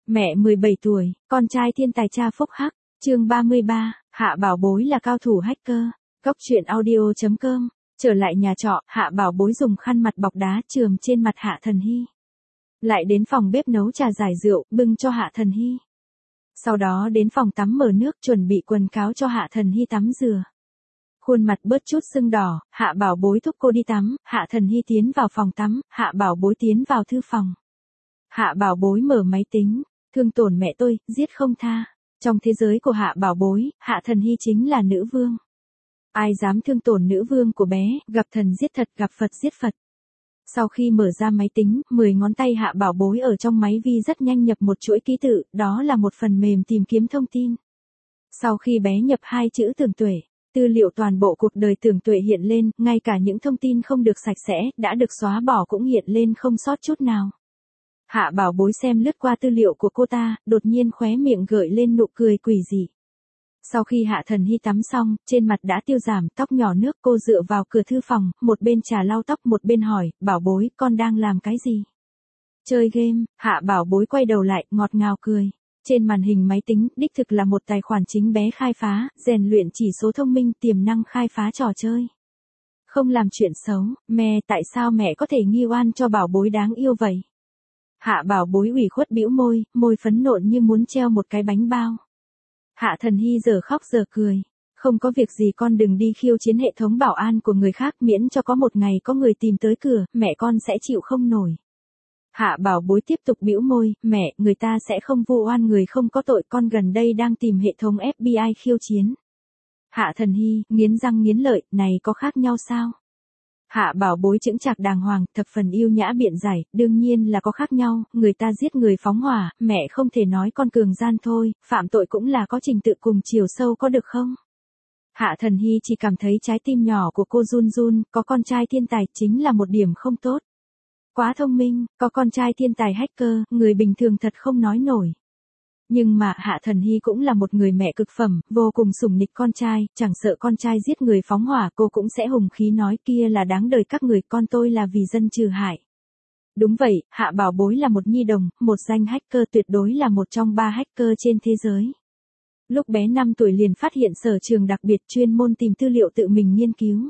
Mẹ 17 tuổi, con trai thiên tài cha phúc hắc, chương 33, Hạ Bảo Bối là cao thủ hacker. Góc truyện audio.com. Trở lại nhà trọ, Hạ Bảo Bối dùng khăn mặt bọc đá chườm trên mặt Hạ Thần Hy. Lại đến phòng bếp nấu trà giải rượu, bưng cho Hạ Thần Hy. Sau đó đến phòng tắm mở nước chuẩn bị quần cáo cho Hạ Thần Hy tắm rửa. Khuôn mặt bớt chút sưng đỏ, Hạ Bảo Bối thúc cô đi tắm, Hạ Thần Hy tiến vào phòng tắm, Hạ Bảo Bối tiến vào thư phòng. Hạ Bảo Bối mở máy tính, thương tổn mẹ tôi, giết không tha. Trong thế giới của Hạ Bảo Bối, Hạ Thần Hy chính là nữ vương. Ai dám thương tổn nữ vương của bé, gặp thần giết thật, gặp Phật giết Phật. Sau khi mở ra máy tính, 10 ngón tay Hạ Bảo Bối ở trong máy vi rất nhanh nhập một chuỗi ký tự, đó là một phần mềm tìm kiếm thông tin. Sau khi bé nhập 2 chữ Tưởng Tuệ, tư liệu toàn bộ cuộc đời Tưởng Tuệ hiện lên, ngay cả những thông tin không được sạch sẽ, đã được xóa bỏ cũng hiện lên không sót chút nào. Hạ Bảo Bối xem lướt qua tư liệu của cô ta, đột nhiên khóe miệng gợi lên nụ cười quỷ dị. Sau khi Hạ Thần Hy tắm xong, trên mặt đã tiêu giảm, tóc nhỏ nước, cô dựa vào cửa thư phòng, một bên trà lau tóc một bên hỏi, Bảo Bối, con đang làm cái gì? Chơi game. Hạ Bảo Bối quay đầu lại, ngọt ngào cười. Trên màn hình máy tính, đích thực là một tài khoản chính bé khai phá, rèn luyện chỉ số thông minh, tiềm năng khai phá trò chơi. Không làm chuyện xấu, mẹ, tại sao mẹ có thể nghi oan cho Bảo Bối đáng yêu vậy? Hạ Bảo Bối ủy khuất bĩu môi, môi phấn nộn như muốn treo một cái bánh bao. Hạ Thần Hy giờ khóc giờ cười. Không có việc gì con đừng đi khiêu chiến hệ thống bảo an của người khác, miễn cho có một ngày có người tìm tới cửa, mẹ con sẽ chịu không nổi. Hạ Bảo Bối tiếp tục bĩu môi, mẹ, người ta sẽ không vu oan người không có tội, con gần đây đang tìm hệ thống FBI khiêu chiến. Hạ Thần Hy, nghiến răng nghiến lợi, này có khác nhau sao? Hạ Bảo Bối chững chạc đàng hoàng, thập phần yêu nhã biện giải, đương nhiên là có khác nhau, người ta giết người phóng hỏa, mẹ không thể nói con cường gian thôi, phạm tội cũng là có trình tự cùng chiều sâu có được không? Hạ Thần Hy chỉ cảm thấy trái tim nhỏ của cô run run, có con trai thiên tài chính là một điểm không tốt. Quá thông minh, có con trai thiên tài hacker, người bình thường thật không nói nổi. Nhưng mà Hạ Thần Hy cũng là một người mẹ cực phẩm, vô cùng sủng nịch con trai, chẳng sợ con trai giết người phóng hỏa cô cũng sẽ hùng khí nói kia là đáng đời các người, con tôi là vì dân trừ hại. Đúng vậy, Hạ Bảo Bối là một nhi đồng, một danh hacker, tuyệt đối là một trong 3 hacker trên thế giới. Lúc bé 5 tuổi liền phát hiện sở trường đặc biệt chuyên môn tìm tư liệu tự mình nghiên cứu.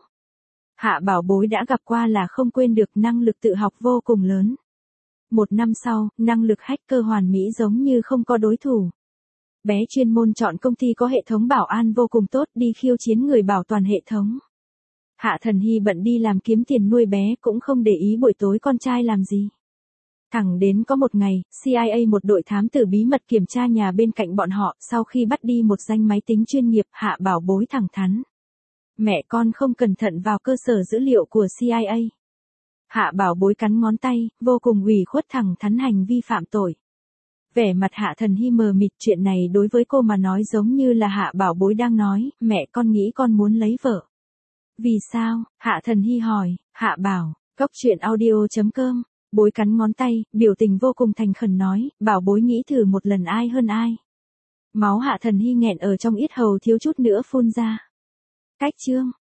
Hạ Bảo Bối đã gặp qua là không quên được, năng lực tự học vô cùng lớn. 1 năm sau, năng lực hacker hoàn mỹ giống như không có đối thủ. Bé chuyên môn chọn công ty có hệ thống bảo an vô cùng tốt đi khiêu chiến người bảo toàn hệ thống. Hạ Thần Hy bận đi làm kiếm tiền nuôi bé cũng không để ý buổi tối con trai làm gì. Thẳng đến có một ngày, CIA một đội thám tử bí mật kiểm tra nhà bên cạnh bọn họ, sau khi bắt đi một danh máy tính chuyên nghiệp, Hạ Bảo Bối thẳng thắn. Mẹ con không cẩn thận vào cơ sở dữ liệu của CIA. Hạ Bảo Bối cắn ngón tay, vô cùng ủy khuất thẳng thắn hành vi phạm tội. Vẻ mặt Hạ Thần Hy mờ mịt, chuyện này đối với cô mà nói giống như là Hạ Bảo Bối đang nói, mẹ con nghĩ con muốn lấy vợ. Vì sao? Hạ Thần Hy hỏi, Hạ Bảo, góc truyện audio.com, Bối cắn ngón tay, biểu tình vô cùng thành khẩn nói, Bảo Bối nghĩ thử một lần ai hơn ai. Máu Hạ Thần Hy nghẹn ở trong yết hầu thiếu chút nữa phun ra. Cách chương.